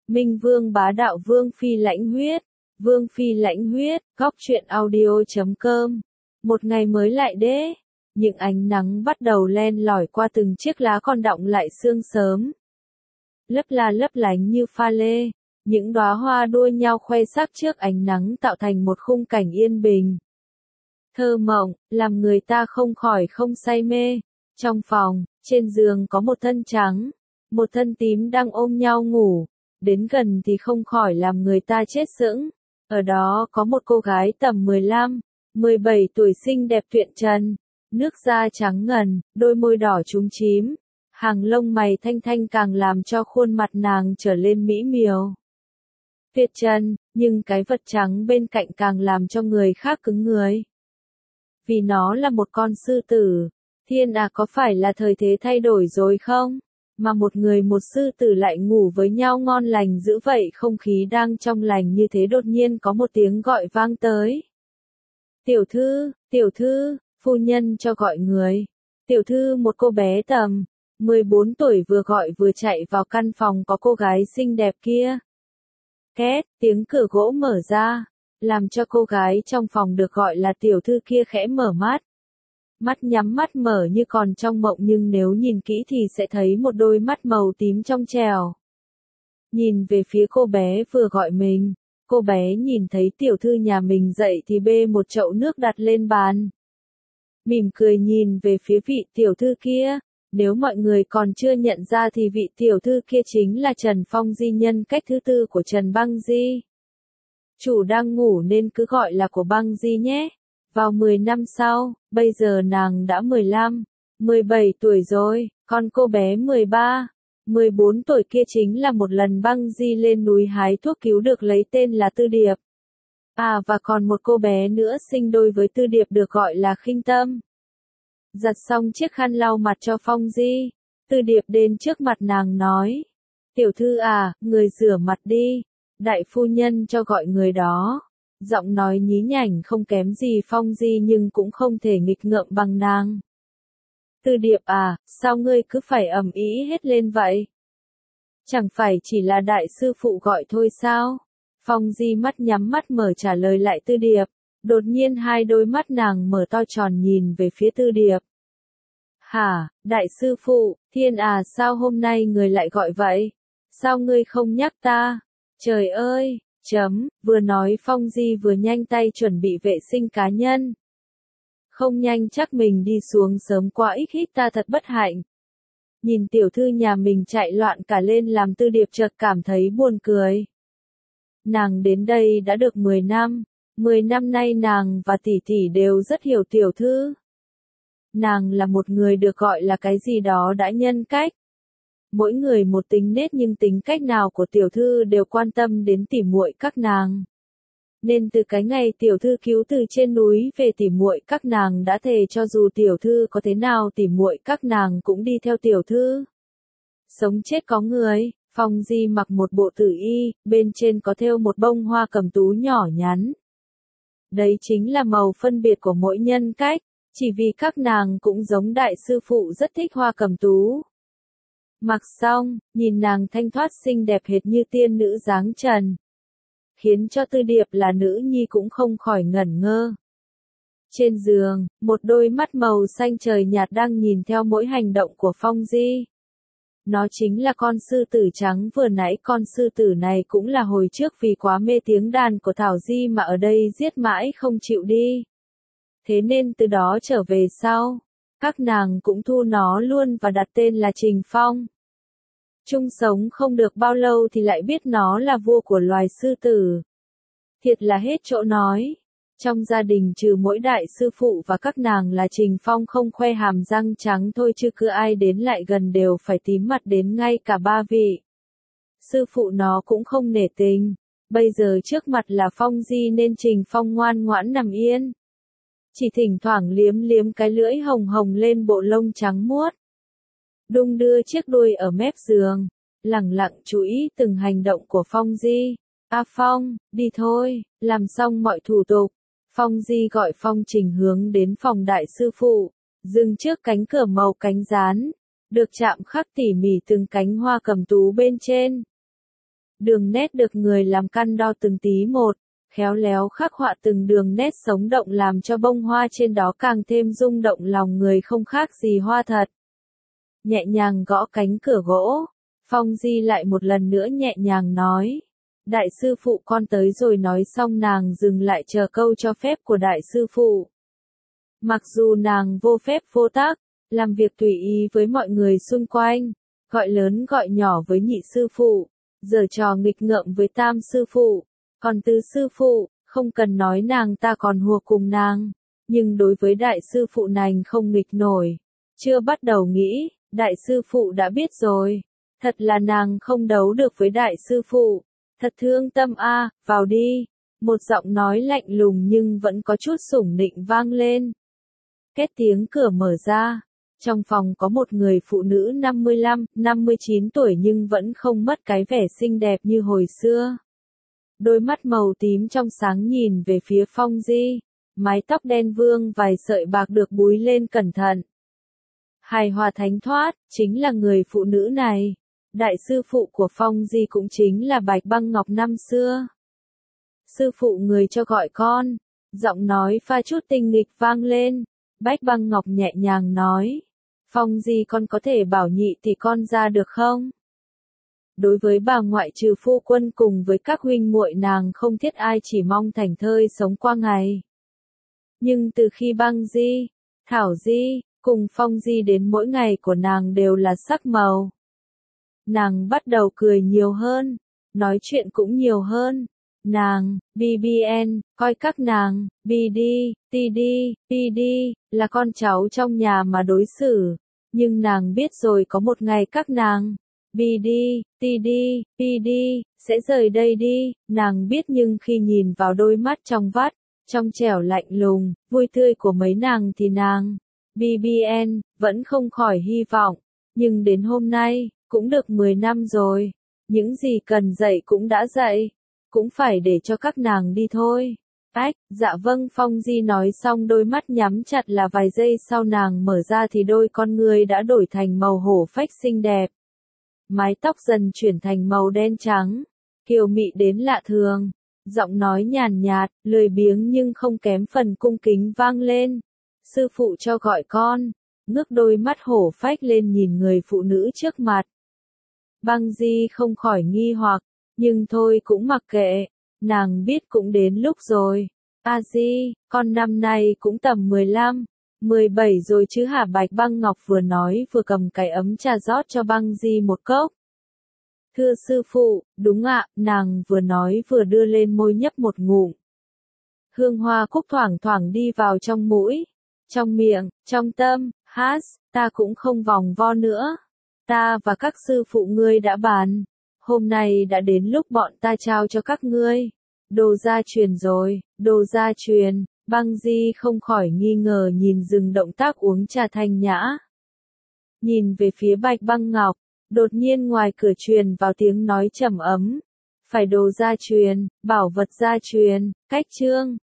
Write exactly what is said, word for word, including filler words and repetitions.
Minh Vương bá đạo Vương Phi lãnh huyết, Vương Phi lãnh huyết, góc truyện audio chấm com. Một ngày mới lại đế, những ánh nắng bắt đầu len lỏi qua từng chiếc lá còn đọng lại sương sớm. Lấp la lấp lánh như pha lê, những đóa hoa đua nhau khoe sắc trước ánh nắng tạo thành một khung cảnh yên bình. Thơ mộng, làm người ta không khỏi không say mê. Trong phòng, trên giường có một thân trắng, một thân tím đang ôm nhau ngủ. Đến gần thì không khỏi làm người ta chết sững. Ở đó có một cô gái tầm mười lăm, mười bảy tuổi xinh đẹp tuyệt trần, nước da trắng ngần, đôi môi đỏ chúm chím, hàng lông mày thanh thanh càng làm cho khuôn mặt nàng trở lên mỹ miều. Tuyệt trần, nhưng cái vật trắng bên cạnh càng làm cho người khác cứng người. Vì nó là một con sư tử. Thiên à, có phải là thời thế thay đổi rồi không? Mà một người một sư tử lại ngủ với nhau ngon lành dữ vậy, không khí đang trong lành như thế đột nhiên có một tiếng gọi vang tới. Tiểu thư, tiểu thư, phu nhân cho gọi người. Tiểu thư, một cô bé tầm mười bốn tuổi vừa gọi vừa chạy vào căn phòng có cô gái xinh đẹp kia. Két, tiếng cửa gỗ mở ra, làm cho cô gái trong phòng được gọi là tiểu thư kia khẽ mở mắt. Mắt nhắm mắt mở như còn trong mộng, nhưng nếu nhìn kỹ thì sẽ thấy một đôi mắt màu tím trong trẻo. Nhìn về phía cô bé vừa gọi mình, cô bé nhìn thấy tiểu thư nhà mình dậy thì bê một chậu nước đặt lên bàn. Mỉm cười nhìn về phía vị tiểu thư kia, nếu mọi người còn chưa nhận ra thì vị tiểu thư kia chính là Trần Phong Di, nhân cách thứ tư của Trần Băng Di. Chủ đang ngủ nên cứ gọi là của Băng Di nhé. Vào mười năm sau, bây giờ nàng đã mười lăm, mười bảy tuổi rồi, còn cô bé mười ba, mười bốn tuổi kia chính là một lần Băng Di lên núi hái thuốc cứu được lấy tên là Tư Điệp. À, và còn một cô bé nữa sinh đôi với Tư Điệp được gọi là Khinh Tâm. Giặt xong chiếc khăn lau mặt cho Phong Di, Tư Điệp đến trước mặt nàng nói: Tiểu thư à, người rửa mặt đi, đại phu nhân cho gọi người đó. Giọng nói nhí nhảnh không kém gì Phong Di nhưng cũng không thể nghịch ngợm bằng nàng. Tư Điệp à, sao ngươi cứ phải ầm ĩ hết lên vậy? Chẳng phải chỉ là đại sư phụ gọi thôi sao? Phong Di mắt nhắm mắt mở trả lời lại Tư Điệp. Đột nhiên hai đôi mắt nàng mở to tròn nhìn về phía Tư Điệp. Hả, đại sư phụ, thiên à, sao hôm nay người lại gọi vậy? Sao ngươi không nhắc ta? Trời ơi! Chấm, vừa nói Phong Di vừa nhanh tay chuẩn bị vệ sinh cá nhân. Không nhanh chắc mình đi xuống sớm quá, ít hít ta thật bất hạnh. Nhìn tiểu thư nhà mình chạy loạn cả lên làm Tư Điệp chợt cảm thấy buồn cười. Nàng đến đây đã được mười năm, mười năm nay nàng và tỷ tỷ đều rất hiểu tiểu thư. Nàng là một người được gọi là cái gì đó đã nhân cách. Mỗi người một tính nết nhưng tính cách nào của tiểu thư đều quan tâm đến tỉ muội các nàng. Nên từ cái ngày tiểu thư cứu từ trên núi về, tỉ muội các nàng đã thề cho dù tiểu thư có thế nào tỉ muội các nàng cũng đi theo tiểu thư. Sống chết có người, Phong Di mặc một bộ tử y, bên trên có thêu một bông hoa cẩm tú nhỏ nhắn. Đấy chính là màu phân biệt của mỗi nhân cách, chỉ vì các nàng cũng giống đại sư phụ rất thích hoa cẩm tú. Mặc xong, nhìn nàng thanh thoát xinh đẹp hệt như tiên nữ dáng trần, khiến cho Tư Điệp là nữ nhi cũng không khỏi ngẩn ngơ. Trên giường, một đôi mắt màu xanh trời nhạt đang nhìn theo mỗi hành động của Phong Di. Nó chính là con sư tử trắng vừa nãy, con sư tử này cũng là hồi trước vì quá mê tiếng đàn của Thảo Di mà ở đây giết mãi không chịu đi. Thế nên từ đó trở về sau, các nàng cũng thu nó luôn và đặt tên là Trình Phong. Chung sống không được bao lâu thì lại biết nó là vua của loài sư tử. Thiệt là hết chỗ nói. Trong gia đình trừ mỗi đại sư phụ và các nàng là Trình Phong không khoe hàm răng trắng thôi, chứ cứ ai đến lại gần đều phải tím mặt, đến ngay cả ba vị sư phụ nó cũng không nể tình. Bây giờ trước mặt là Phong Di nên Trình Phong ngoan ngoãn nằm yên. Chỉ thỉnh thoảng liếm liếm cái lưỡi hồng hồng lên bộ lông trắng muốt. Đung đưa chiếc đuôi ở mép giường, lẳng lặng chú ý từng hành động của Phong Di. A Phong, đi thôi, làm xong mọi thủ tục. Phong Di gọi Phong Trình hướng đến phòng đại sư phụ, dừng trước cánh cửa màu cánh gián, được chạm khắc tỉ mỉ từng cánh hoa cẩm tú bên trên. Đường nét được người làm căn đo từng tí một, khéo léo khắc họa từng đường nét sống động làm cho bông hoa trên đó càng thêm rung động lòng người không khác gì hoa thật. Nhẹ nhàng gõ cánh cửa gỗ, Phong Di lại một lần nữa nhẹ nhàng nói. Đại sư phụ con tới rồi, nói xong nàng dừng lại chờ câu cho phép của đại sư phụ. Mặc dù nàng vô phép vô tắc, làm việc tùy ý với mọi người xung quanh, gọi lớn gọi nhỏ với nhị sư phụ, giở trò nghịch ngợm với tam sư phụ, còn tứ sư phụ, không cần nói nàng ta còn hùa cùng nàng, nhưng đối với đại sư phụ nàng không nghịch nổi. Chưa bắt đầu nghĩ, đại sư phụ đã biết rồi, thật là nàng không đấu được với đại sư phụ, thật thương tâm a, à, vào đi. Một giọng nói lạnh lùng nhưng vẫn có chút sủng nịnh vang lên. Kết tiếng cửa mở ra, trong phòng có một người phụ nữ năm mươi lăm, năm mươi chín tuổi nhưng vẫn không mất cái vẻ xinh đẹp như hồi xưa. Đôi mắt màu tím trong sáng nhìn về phía Phong Di, mái tóc đen vương vài sợi bạc được búi lên cẩn thận. Hài hòa thánh thoát, chính là người phụ nữ này. Đại sư phụ của Phong Di cũng chính là Bạch Băng Ngọc năm xưa. Sư phụ người cho gọi con, giọng nói pha chút tinh nghịch vang lên. Bạch Băng Ngọc nhẹ nhàng nói, Phong Di con có thể bảo nhị tỷ con ra được không? Đối với bà ngoại trừ phu quân cùng với các huynh muội nàng không thiết ai chỉ mong thảnh thơi sống qua ngày. Nhưng từ khi Băng Di, Thảo Di, cùng Phong Di đến mỗi ngày của nàng đều là sắc màu. Nàng bắt đầu cười nhiều hơn, nói chuyện cũng nhiều hơn. Nàng, bê bê en, coi các nàng, bê đê, tê đê, pê đê, là con cháu trong nhà mà đối xử. Nhưng nàng biết rồi có một ngày các nàng, bê đê, tê đê, pê đê, sẽ rời đây đi. Nàng biết nhưng khi nhìn vào đôi mắt trong vắt, trong trẻo lạnh lùng, vui tươi của mấy nàng thì nàng, bê bê en, vẫn không khỏi hy vọng. Nhưng đến hôm nay, cũng được mười năm rồi, những gì cần dạy cũng đã dạy, cũng phải để cho các nàng đi thôi. Ách, dạ vâng, Phong Di nói xong đôi mắt nhắm chặt là vài giây sau nàng mở ra thì đôi con ngươi đã đổi thành màu hổ phách xinh đẹp. Mái tóc dần chuyển thành màu đen trắng, kiều mị đến lạ thường, giọng nói nhàn nhạt, lười biếng nhưng không kém phần cung kính vang lên. Sư phụ cho gọi con, ngước đôi mắt hổ phách lên nhìn người phụ nữ trước mặt. Băng Di không khỏi nghi hoặc, nhưng thôi cũng mặc kệ, nàng biết cũng đến lúc rồi. A Di, con năm nay cũng tầm mười lăm, mười bảy rồi chứ hả? Bạch Băng Ngọc vừa nói vừa cầm cái ấm trà rót cho Băng Di một cốc. Thưa sư phụ, đúng ạ, nàng vừa nói vừa đưa lên môi nhấp một ngụm. Hương hoa cúc thoảng thoảng đi vào trong mũi, trong miệng, trong tâm, hát, ta cũng không vòng vo nữa. Ta và các sư phụ ngươi đã bàn, hôm nay đã đến lúc bọn ta trao cho các ngươi. Đồ gia truyền rồi, đồ gia truyền. Băng Di không khỏi nghi ngờ nhìn dừng động tác uống trà thanh nhã. Nhìn về phía Bạch Băng Ngọc, đột nhiên ngoài cửa truyền vào tiếng nói trầm ấm. Phải đồ gia truyền, bảo vật gia truyền, cách chương.